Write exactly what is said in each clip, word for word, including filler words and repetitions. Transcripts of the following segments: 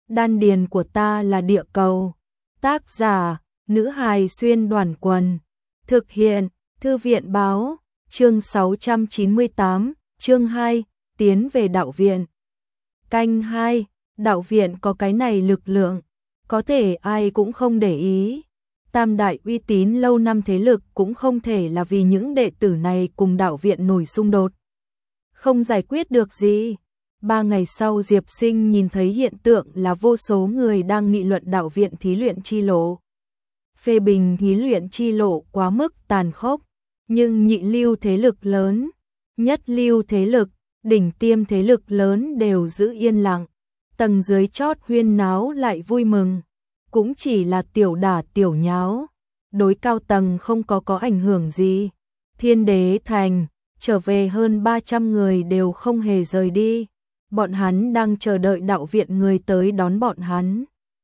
đan điền của ta là địa cầu. Tác giả, nữ hài xuyên đoàn quần. Thực hiện, Thư viện báo, chương sáu trăm chín mươi tám, chương hai, tiến về đạo viện. Canh hai, đạo viện có cái này lực lượng, có thể ai cũng không để ý. Tam đại uy tín lâu năm thế lực cũng không thể là vì những đệ tử này cùng đạo viện nổi xung đột. Không giải quyết được gì. Ba ngày sau Diệp Sinh nhìn thấy hiện tượng là vô số người đang nghị luận đạo viện thí luyện chi lộ. Phê bình thí luyện chi lộ quá mức tàn khốc, nhưng nhị lưu thế lực lớn, nhất lưu thế lực, đỉnh tiêm thế lực lớn đều giữ yên lặng. Tầng dưới chót huyên náo lại vui mừng, cũng chỉ là tiểu đả tiểu nháo, đối cao tầng không có có ảnh hưởng gì. Thiên Đế Thành, trở về hơn ba trăm người đều không hề rời đi. Bọn hắn đang chờ đợi đạo viện người tới đón bọn hắn.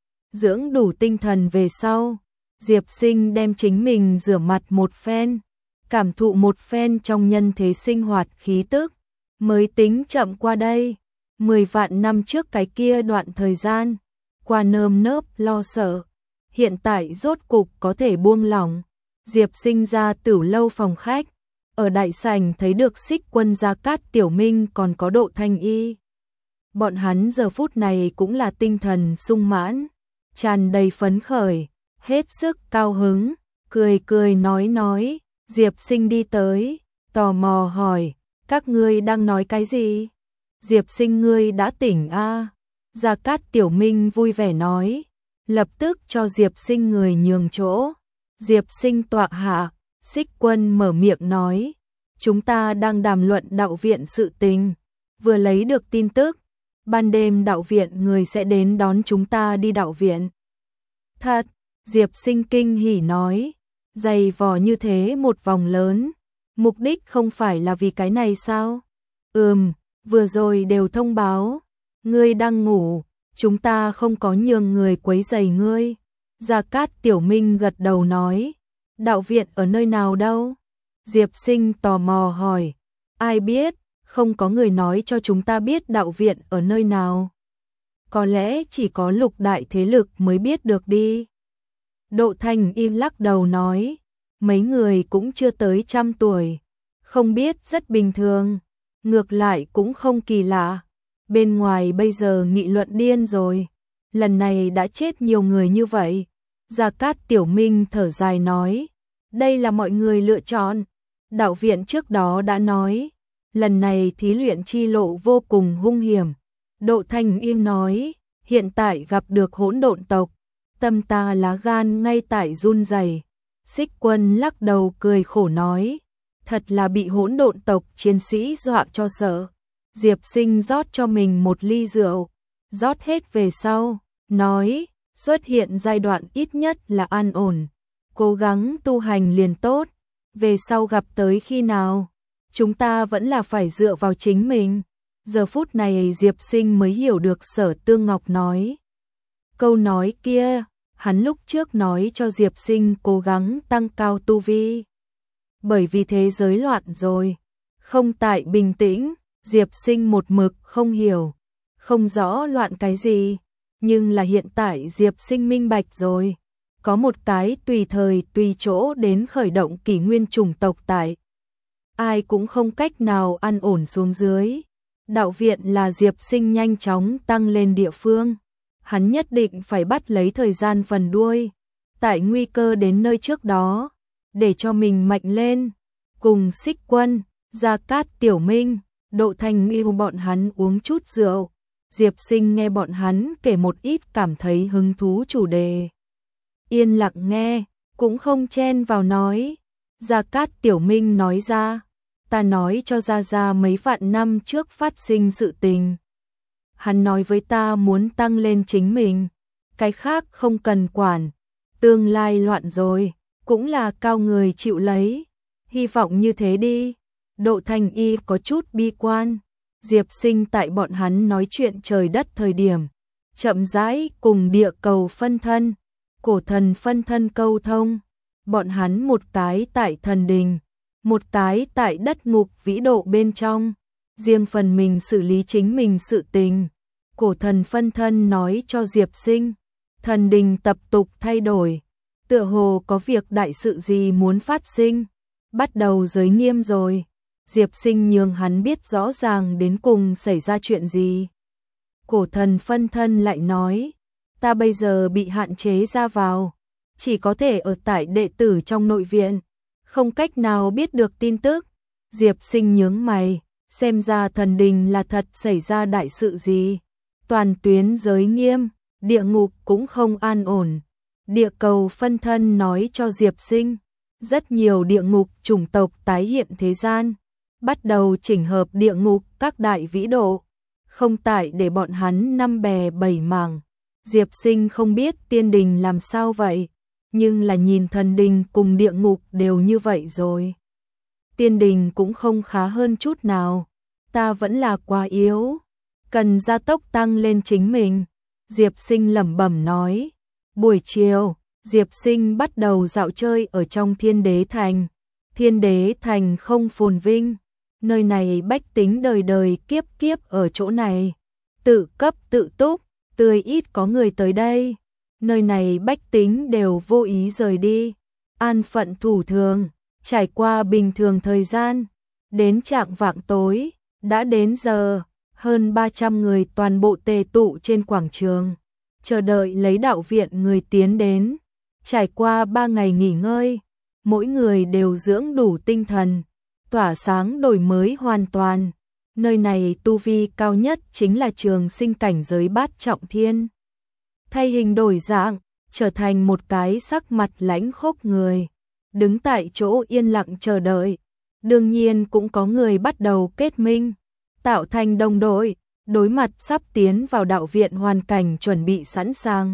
Dưỡng đủ tinh thần về sau, Diệp Sinh đem chính mình rửa mặt một phen, cảm thụ một phen trong nhân thế sinh hoạt khí tức, mới tính chậm qua đây. Mười vạn năm trước cái kia đoạn thời gian, qua nơm nớp lo sợ, hiện tại rốt cục có thể buông lỏng. Diệp Sinh ra Tửu lâu phòng khách, ở đại sảnh thấy được Xích Quân, Gia Cát Tiểu Minh còn có Độ Thanh Y. Bọn hắn giờ phút này cũng là tinh thần sung mãn, tràn đầy phấn khởi, hết sức cao hứng, cười cười nói nói. Diệp Sinh đi tới, tò mò hỏi, các ngươi đang nói cái gì? Diệp Sinh, ngươi đã tỉnh a? À? Gia Cát Tiểu Minh vui vẻ nói, lập tức cho Diệp Sinh người nhường chỗ. Diệp Sinh tọa hạ, Xích Quân mở miệng nói, chúng ta đang đàm luận đạo viện sự tình, vừa lấy được tin tức, ban đêm đạo viện người sẽ đến đón chúng ta đi đạo viện. Thật, Diệp Sinh kinh hỉ nói, dày vò như thế một vòng lớn, mục đích không phải là vì cái này sao? Ừm, vừa rồi đều thông báo, ngươi đang ngủ, chúng ta không có nhường người quấy rầy ngươi. Gia Cát Tiểu Minh gật đầu nói, đạo viện ở nơi nào đâu? Diệp Sinh tò mò hỏi, ai biết, không có người nói cho chúng ta biết đạo viện ở nơi nào. Có lẽ chỉ có lục đại thế lực mới biết được đi. Độ Thanh Y lắc đầu nói, mấy người cũng chưa tới trăm tuổi, không biết rất bình thường, ngược lại cũng không kỳ lạ. Bên ngoài bây giờ nghị luận điên rồi, lần này đã chết nhiều người như vậy. Gia Cát Tiểu Minh thở dài nói, đây là mọi người lựa chọn. Đạo viện trước đó đã nói, lần này thí luyện chi lộ vô cùng hung hiểm. Độ Thanh Y nói, hiện tại gặp được hỗn độn tộc, tâm ta lá gan ngay tại run rẩy. Xích Quân lắc đầu cười khổ nói, thật là bị hỗn độn tộc chiến sĩ dọa cho sợ. Diệp Sinh rót cho mình một ly rượu, rót hết về sau, nói, xuất hiện giai đoạn ít nhất là an ổn, cố gắng tu hành liền tốt, về sau gặp tới khi nào, chúng ta vẫn là phải dựa vào chính mình. Giờ phút này Diệp Sinh mới hiểu được Sở Tương Ngọc nói. Câu nói kia, hắn lúc trước nói cho Diệp Sinh cố gắng tăng cao tu vi. Bởi vì thế giới loạn rồi, không tại bình tĩnh, Diệp Sinh một mực không hiểu, không rõ loạn cái gì, nhưng là hiện tại Diệp Sinh minh bạch rồi, có một cái tùy thời tùy chỗ đến khởi động kỷ nguyên chủng tộc tại. Ai cũng không cách nào an ổn xuống dưới. Đạo viện là Diệp Sinh nhanh chóng tăng lên địa phương, hắn nhất định phải bắt lấy thời gian phần đuôi, tại nguy cơ đến nơi trước đó, để cho mình mạnh lên. Cùng Xích Quân, Gia Cát Tiểu Minh, Độ Thanh Y bọn hắn uống chút rượu, Diệp Sinh nghe bọn hắn kể một ít cảm thấy hứng thú chủ đề. Yên lặng nghe, cũng không chen vào nói. Gia Cát Tiểu Minh nói ra, ta nói cho Gia Gia mấy vạn năm trước phát sinh sự tình. Hắn nói với ta muốn tăng lên chính mình, cái khác không cần quản, tương lai loạn rồi, cũng là cao người chịu lấy, hy vọng như thế đi. Độ Thanh Y có chút bi quan, Diệp Sinh tại bọn hắn nói chuyện trời đất thời điểm, chậm rãi cùng địa cầu phân thân, cổ thần phân thân câu thông, bọn hắn một cái tại thần đình, một cái tại đất ngục vĩ độ bên trong, riêng phần mình xử lý chính mình sự tình, Cổ thần phân thân nói cho Diệp Sinh, thần đình tập tục thay đổi, tựa hồ có việc đại sự gì muốn phát sinh, bắt đầu giới nghiêm rồi. Diệp Sinh nhường hắn biết rõ ràng đến cùng xảy ra chuyện gì. Cổ thần phân thân lại nói, ta bây giờ bị hạn chế ra vào, chỉ có thể ở tại đệ tử trong nội viện, không cách nào biết được tin tức. Diệp Sinh nhướng mày, xem ra thần đình là thật xảy ra đại sự gì. Toàn tuyến giới nghiêm, địa ngục cũng không an ổn. Địa cầu phân thân nói cho Diệp Sinh, rất nhiều địa ngục chủng tộc tái hiện thế gian, bắt đầu chỉnh hợp địa ngục các đại vĩ độ, không tại để bọn hắn năm bè bảy mảng. Diệp Sinh không biết tiên đình làm sao vậy, nhưng là nhìn thần đình cùng địa ngục đều như vậy rồi. Tiên đình cũng không khá hơn chút nào, ta vẫn là quá yếu, cần gia tốc tăng lên chính mình. Diệp Sinh lẩm bẩm nói. Buổi chiều, Diệp Sinh bắt đầu dạo chơi ở trong Thiên Đế Thành. Thiên Đế Thành không phồn vinh, nơi này bách tính đời đời kiếp kiếp ở chỗ này, tự cấp tự túc, tươi ít có người tới đây. Nơi này bách tính đều vô ý rời đi, an phận thủ thường, trải qua bình thường thời gian, đến chạng vạng tối, đã đến giờ, hơn ba trăm người toàn bộ tề tụ trên quảng trường, chờ đợi lấy đạo viện người tiến đến. Trải qua ba ngày nghỉ ngơi, mỗi người đều dưỡng đủ tinh thần, tỏa sáng đổi mới hoàn toàn. Nơi này tu vi cao nhất chính là trường sinh cảnh giới bát trọng thiên. Thay hình đổi dạng, trở thành một cái sắc mặt lãnh khốc người, đứng tại chỗ yên lặng chờ đợi. Đương nhiên cũng có người bắt đầu kết minh, tạo thành đồng đội, đối mặt sắp tiến vào đạo viện hoàn cảnh chuẩn bị sẵn sàng.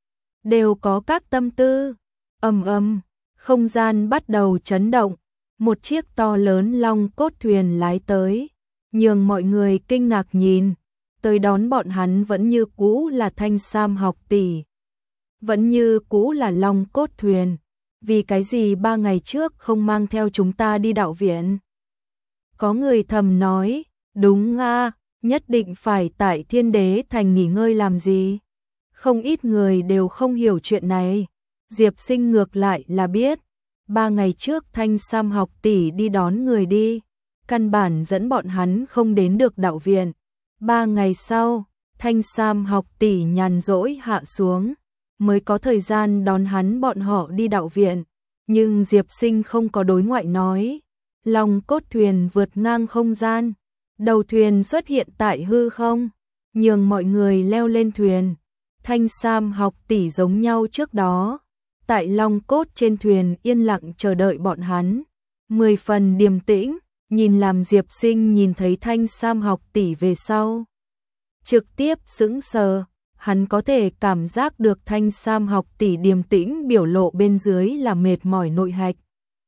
Đều có các tâm tư, ầm ầm, không gian bắt đầu chấn động, một chiếc to lớn long cốt thuyền lái tới, nhường mọi người kinh ngạc nhìn, tới đón bọn hắn vẫn như cũ là Thanh Sam học tỷ, vẫn như cũ là long cốt thuyền, vì cái gì ba ngày trước không mang theo chúng ta đi đạo viện? Có người thầm nói, đúng nga, nhất định phải tại Thiên Đế Thành nghỉ ngơi làm gì? Không ít người đều không hiểu chuyện này. Diệp Sinh ngược lại là biết, ba ngày trước Thanh Sam học tỷ đi đón người đi, căn bản dẫn bọn hắn không đến được đạo viện. Ba ngày sau, Thanh Sam học tỷ nhàn rỗi hạ xuống, mới có thời gian đón hắn bọn họ đi đạo viện. Nhưng Diệp Sinh không có đối ngoại nói. Long cốt thuyền vượt ngang không gian, đầu thuyền xuất hiện tại hư không, nhường mọi người leo lên thuyền. Thanh Sam học tỷ giống nhau trước đó, tại long cốt trên thuyền yên lặng chờ đợi bọn hắn, mười phần điềm tĩnh, nhìn làm Diệp Sinh nhìn thấy Thanh Sam học tỷ về sau. Trực tiếp sững sờ, hắn có thể cảm giác được Thanh Sam học tỷ điềm tĩnh biểu lộ bên dưới là mệt mỏi nội hạch.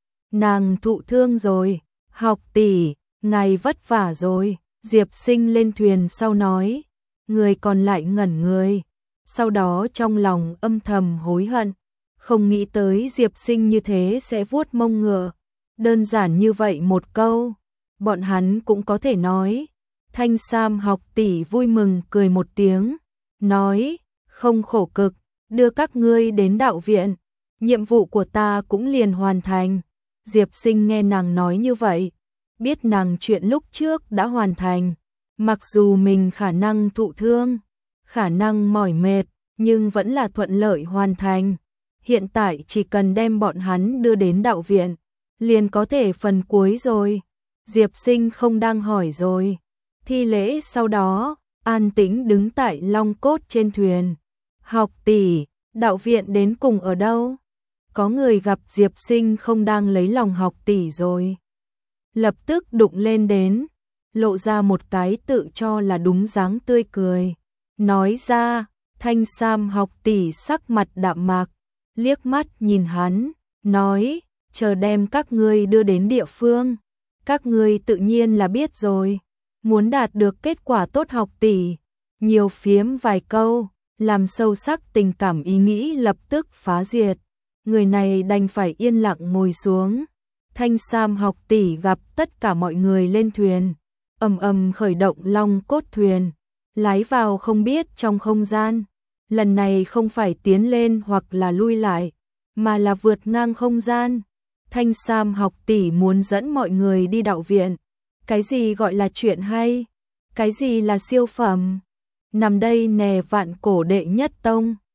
Nàng thụ thương rồi, học tỷ, ngài vất vả rồi. Diệp Sinh lên thuyền sau nói, người còn lại ngẩn người, sau đó trong lòng âm thầm hối hận, không nghĩ tới Diệp Sinh như thế sẽ vuốt mông ngựa. Đơn giản như vậy một câu, bọn hắn cũng có thể nói. Thanh Sam học tỷ vui mừng cười một tiếng, nói, không khổ cực, đưa các ngươi đến đạo viện, nhiệm vụ của ta cũng liền hoàn thành. Diệp Sinh nghe nàng nói như vậy, biết nàng chuyện lúc trước đã hoàn thành, mặc dù mình khả năng thụ thương, khả năng mỏi mệt, nhưng vẫn là thuận lợi hoàn thành. Hiện tại chỉ cần đem bọn hắn đưa đến đạo viện, liền có thể phần cuối rồi. Diệp Sinh không đang hỏi rồi. Thi lễ sau đó, an tĩnh đứng tại long cốt trên thuyền. Học tỷ, đạo viện đến cùng ở đâu? Có người gặp Diệp Sinh không đang lấy lòng học tỷ rồi, lập tức đụng lên đến, lộ ra một cái tự cho là đúng dáng tươi cười. Nói ra, Thanh Sam học tỷ sắc mặt đạm mạc, liếc mắt nhìn hắn, nói, chờ đem các ngươi đưa đến địa phương, các ngươi tự nhiên là biết rồi. Muốn đạt được kết quả tốt học tỷ, nhiều phiếm vài câu, làm sâu sắc tình cảm ý nghĩ lập tức phá diệt. Người này đành phải yên lặng ngồi xuống. Thanh Sam học tỷ gặp tất cả mọi người lên thuyền, ầm ầm khởi động long cốt thuyền, lái vào không biết trong không gian. Lần này không phải tiến lên hoặc là lui lại, mà là vượt ngang không gian. Thanh Sam học tỷ muốn dẫn mọi người đi đạo viện. Cái gì gọi là chuyện hay? Cái gì là siêu phẩm? Nằm đây nè vạn cổ đệ nhất tông.